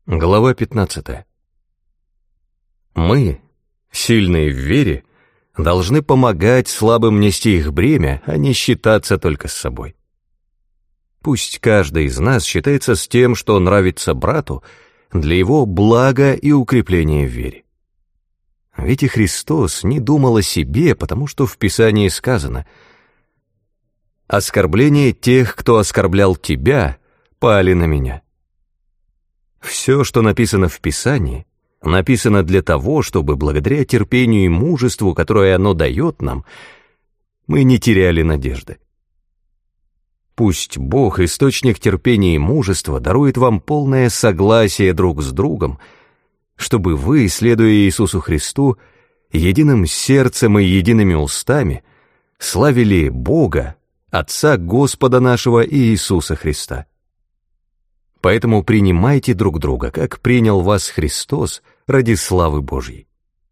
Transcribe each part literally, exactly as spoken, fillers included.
Глава пятнадцатая. Мы, сильные в вере, должны помогать слабым нести их бремя, а не считаться только с собой. Пусть каждый из нас считается с тем, что нравится брату, для его блага и укрепления в вере. Ведь и Христос не думал о себе, потому что в Писании сказано: «Оскорбление тех, кто оскорблял тебя, пали на меня». Все, что написано в Писании, написано для того, чтобы благодаря терпению и мужеству, которое оно дает нам, мы не теряли надежды. Пусть Бог, источник терпения и мужества, дарует вам полное согласие друг с другом, чтобы вы, следуя Иисусу Христу, единым сердцем и едиными устами славили Бога, Отца Господа нашего Иисуса Христа. Поэтому принимайте друг друга, как принял вас Христос ради славы Божьей.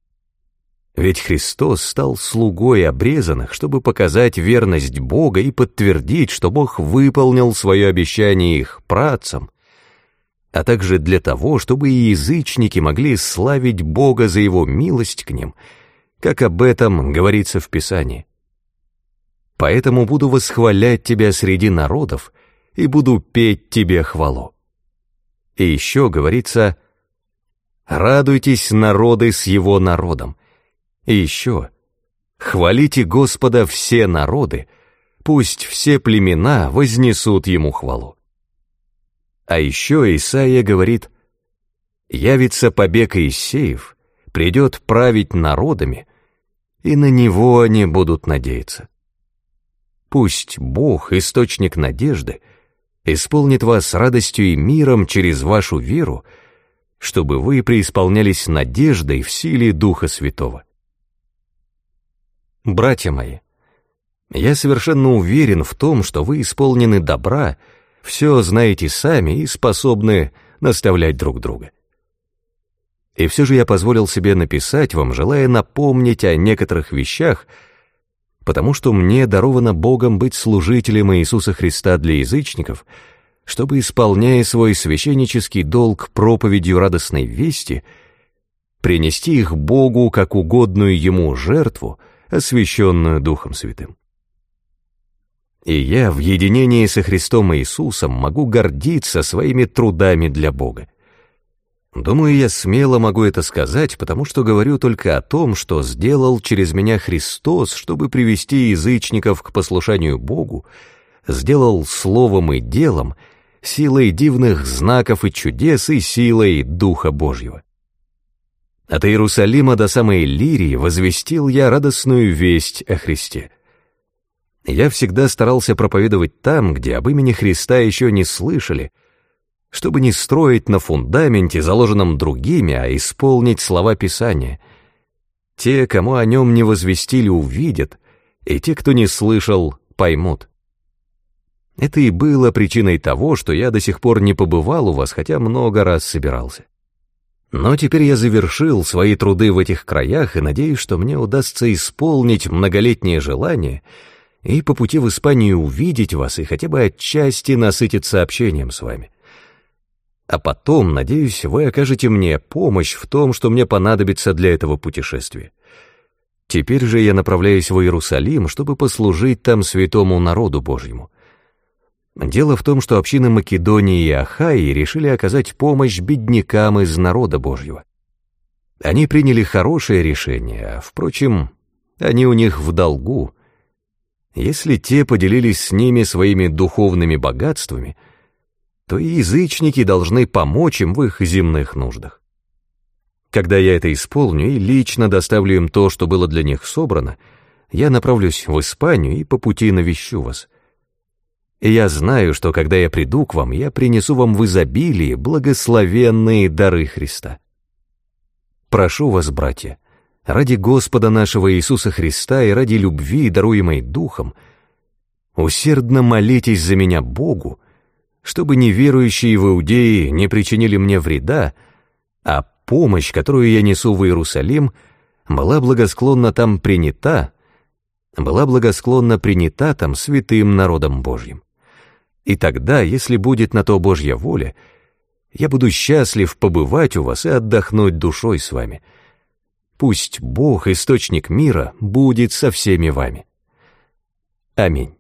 Ведь Христос стал слугой обрезанных, чтобы показать верность Бога и подтвердить, что Бог выполнил свое обещание их праотцам, а также для того, чтобы и язычники могли славить Бога за Его милость к ним, как об этом говорится в Писании. «Поэтому буду восхвалять Тебя среди народов и буду петь Тебе хвалу». И еще говорится: «Радуйтесь, народы, с Его народом». И еще: «Хвалите Господа все народы, пусть все племена вознесут Ему хвалу». А еще Исаия говорит: «Явится побег Иисеев, придет править народами, и на Него они будут надеяться». Пусть Бог, источник надежды, исполнит вас радостью и миром через вашу веру, чтобы вы преисполнялись надеждой в силе Духа Святого. Братья мои, я совершенно уверен в том, что вы исполнены добра, все знаете сами и способны наставлять друг друга. И все же я позволил себе написать вам, желая напомнить о некоторых вещах, потому что мне даровано Богом быть служителем Иисуса Христа для язычников, чтобы, исполняя свой священнический долг проповедью радостной вести, принести их Богу как угодную Ему жертву, освященную Духом Святым. И я в единении со Христом Иисусом могу гордиться своими трудами для Бога. Думаю, я смело могу это сказать, потому что говорю только о том, что сделал через меня Христос, чтобы привести язычников к послушанию Богу, сделал словом и делом, силой дивных знаков и чудес и силой Духа Божьего. От Иерусалима до самой Лирии возвестил я радостную весть о Христе. Я всегда старался проповедовать там, где об имени Христа еще не слышали, чтобы не строить на фундаменте, заложенном другими, а исполнить слова Писания. Те, кому о нем не возвестили, увидят, и те, кто не слышал, поймут. Это и было причиной того, что я до сих пор не побывал у вас, хотя много раз собирался. Но теперь я завершил свои труды в этих краях и надеюсь, что мне удастся исполнить многолетнее желание и по пути в Испанию увидеть вас и хотя бы отчасти насытиться общением с вами. А потом, надеюсь, вы окажете мне помощь в том, что мне понадобится для этого путешествия. Теперь же я направляюсь в Иерусалим, чтобы послужить там святому народу Божьему. Дело в том, что общины Македонии и Ахаи решили оказать помощь беднякам из народа Божьего. Они приняли хорошее решение, а, впрочем, они у них в долгу. Если те поделились с ними своими духовными богатствами, то и язычники должны помочь им в их земных нуждах. Когда я это исполню и лично доставлю им то, что было для них собрано, я направлюсь в Испанию и по пути навещу вас. И я знаю, что когда я приду к вам, я принесу вам в изобилии благословенные дары Христа. Прошу вас, братья, ради Господа нашего Иисуса Христа и ради любви, даруемой Духом, усердно молитесь за меня Богу, чтобы неверующие в Иудее не причинили мне вреда, а помощь, которую я несу в Иерусалим, была благосклонно там принята, была благосклонно принята там святым народом Божьим. И тогда, если будет на то Божья воля, Я буду счастлив побывать у вас и отдохнуть душой с вами. Пусть Бог, источник мира, будет со всеми вами. Аминь.